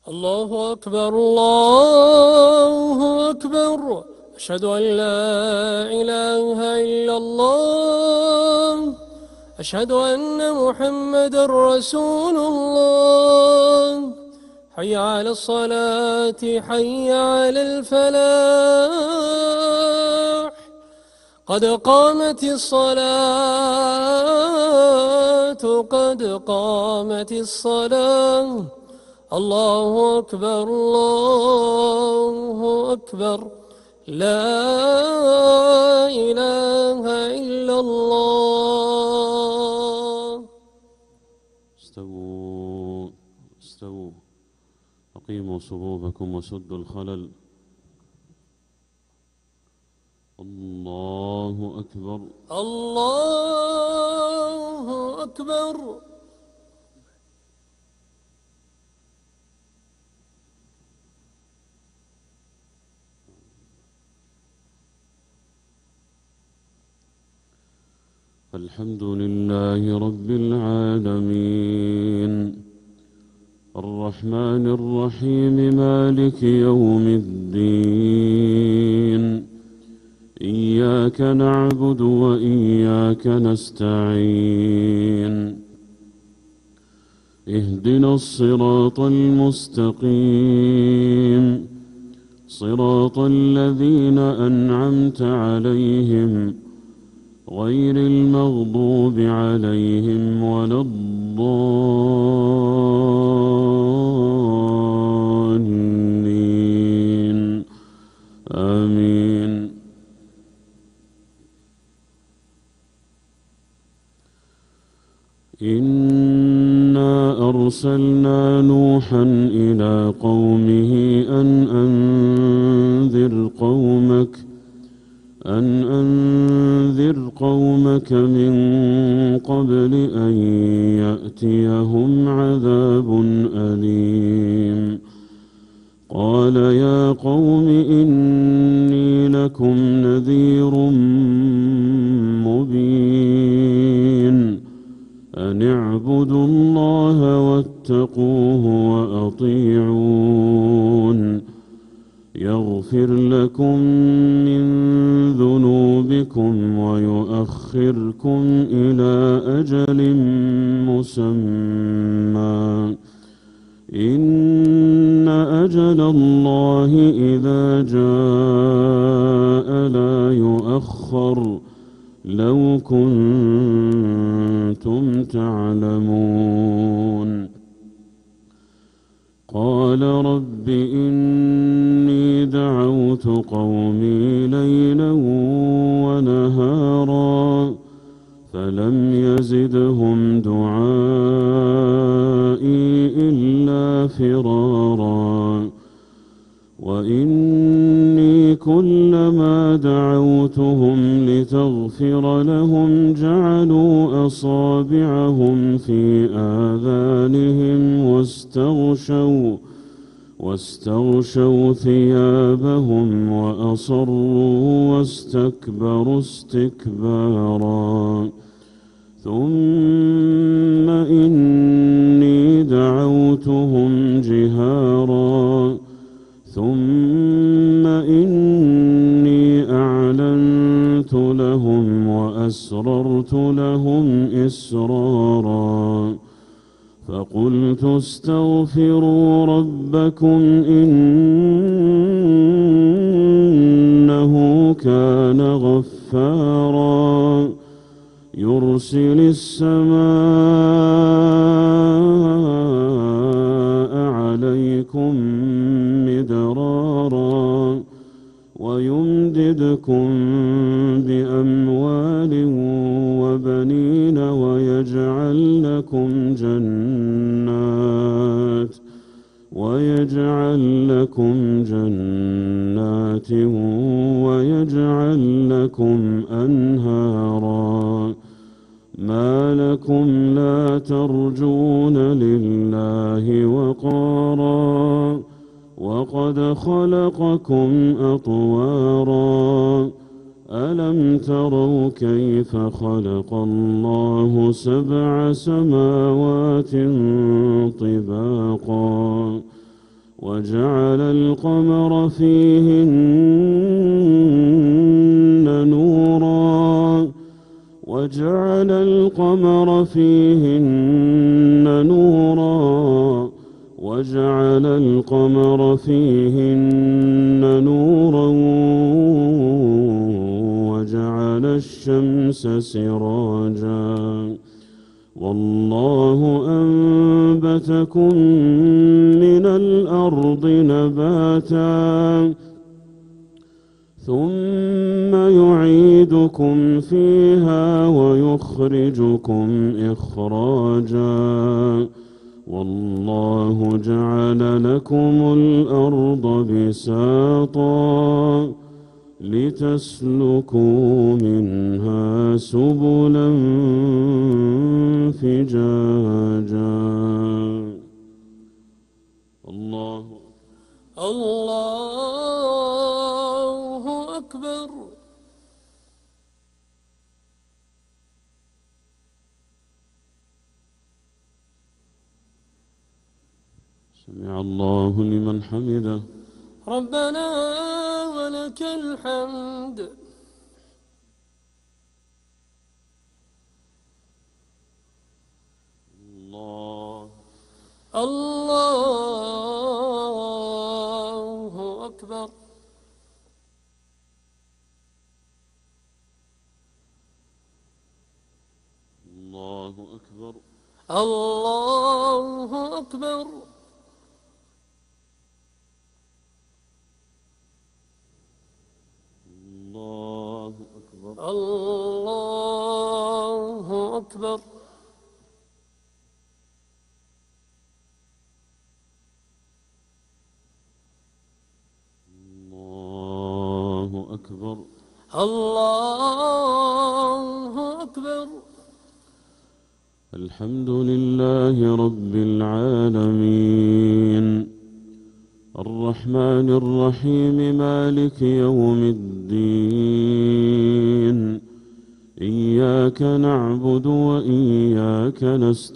الله أكبر الله أكبر، أشهد أن لا إله إلا الله، أشهد أن محمدا رسول الله. حي على الصلاة، حي على الفلاح، قد قامت الصلاة، قد قامت الصلاة. الله أكبر الله أكبر، لا إله إلا الله. استووا استووا، أقيموا صفوفكم وسدوا الخلل. الله أكبر الله أكبر. الحمد لله رب العالمين، الرحمن الرحيم، مالك يوم الدين. إياك نعبد وإياك نستعين، اهدنا الصراط المستقيم، صراط الذين أنعمت عليهم غير المغضوب عليهم ولا الضالين، آمين. إنا أرسلنا نوحا إلى قومه أن أنذر قومك من قبل أن يأتيهم عذاب أليم. قال يا قوم إني لكم نذير مبين، أن اعبدوا الله واتقوه وأطيعون، يغفر لكم من ذنوبكم ويؤخركم إلى أجل مسمى، إن أجل الله إذا جاء لا يؤخر، لو كنتم تعلمون. قال رب إني دعوت قومي ليلا ونهارا فلم يزدهم دعائي إلا فرارا، وإني كلما دعوتهم لتغفر لهم جعلوا أصابعهم في آذانهم واستغشوا ثيابهم وأصروا واستكبروا استكبارا. ثم إني دعوتهم جهارا، ثم إني أعلنت لهم وأسررت لهم إسرارا، فقلت استغفروا ربكم إنه كان غفارا، يرسل السماء عليكم مدرارا ويمددكم بأموال وبنين ويجعل لكم جنات ويجعل لكم أنهارا. ما لكم لا ترجون لله وقارا وقد خلقكم أطوارا. ألم تروا كيف خلق الله 7 سماوات طباقا وجعل القمر فيهن نورا وجعل القمر فيهن نورا وجعل القمر فيهن نورا وجعل الشمس سراجا والله أنبتكم من الأرض نباتا ثم يعيدكم فيها ويخرجكم إخراجا والله جعل لكم الأرض بساطا لتسلكوا منها سبلا فجاجا. الله أكبر. سمع الله لمن حمده. ربنا ولك الحمد. الله أكبر. الله أكبر. الله أكبر. الله أكبر. الله أكبر. الله أكبر. الله أكبر. الحمد لله رب العالمين الرحمن الرحيم مالك يوم الدين إياك نعبد وإياك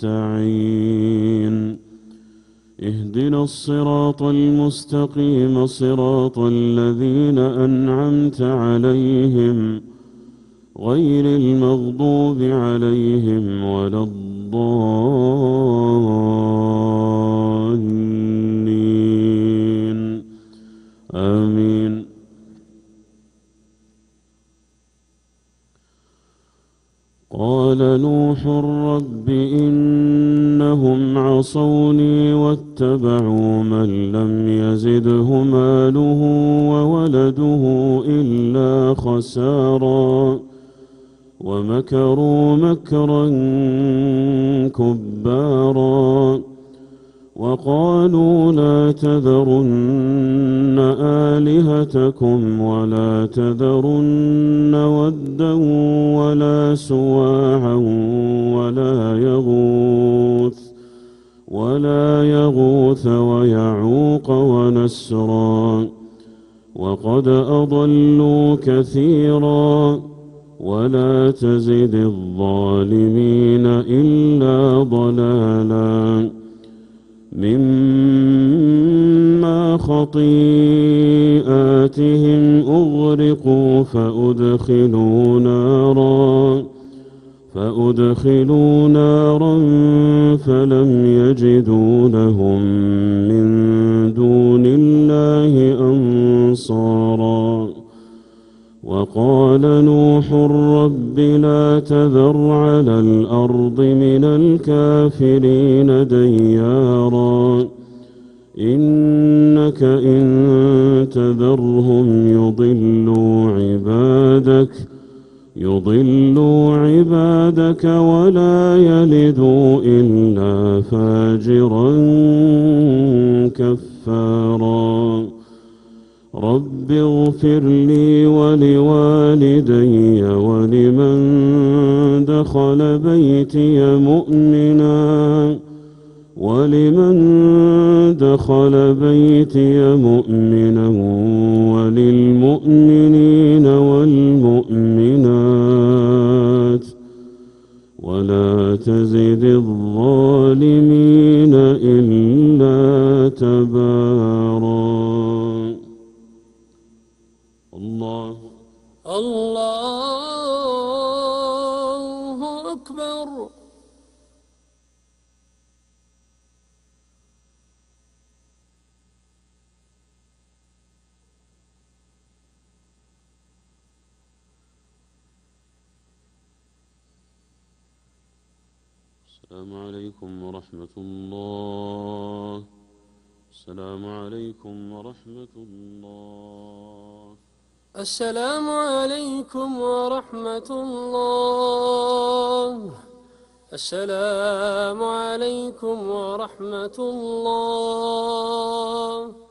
نستعين اهدنا الصراط المستقيم صراط الذين أنعمت عليهم غير المغضوب عليهم ولا الضالين آمين. قال نوح رب إنهم عصوني واتبعوا من لم يزده ماله وولده إلا خسارا ومكروا مكرا كبارا وقالوا لا تذرن آلهتكم ولا تذرن ودا ولا سواعا ولا يغوث ويعوق ونسرا وقد أضلوا كثيرا ولا تزد الظالمين إلا ضلالا مما خطيئاتهم أغرقوا فأدخلوا نارا فلم يجدوا لهم من دون الله أنصارا وقال نوح رب لا تذر على الأرض من الكافرين ديارا إنك إن تذرهم يضلوا عبادك ولا يلدوا إلا فاجرا كفارا رب اغفر لي ولوالدي ولمن دخل بيتي مؤمنا وللمؤمنين والمؤمنات ولا تزد الظالمين إلا تبارا. الله أكبر. السلام عليكم ورحمة الله. السلام عليكم ورحمة الله. السلام عليكم ورحمة الله. السلام عليكم ورحمة الله.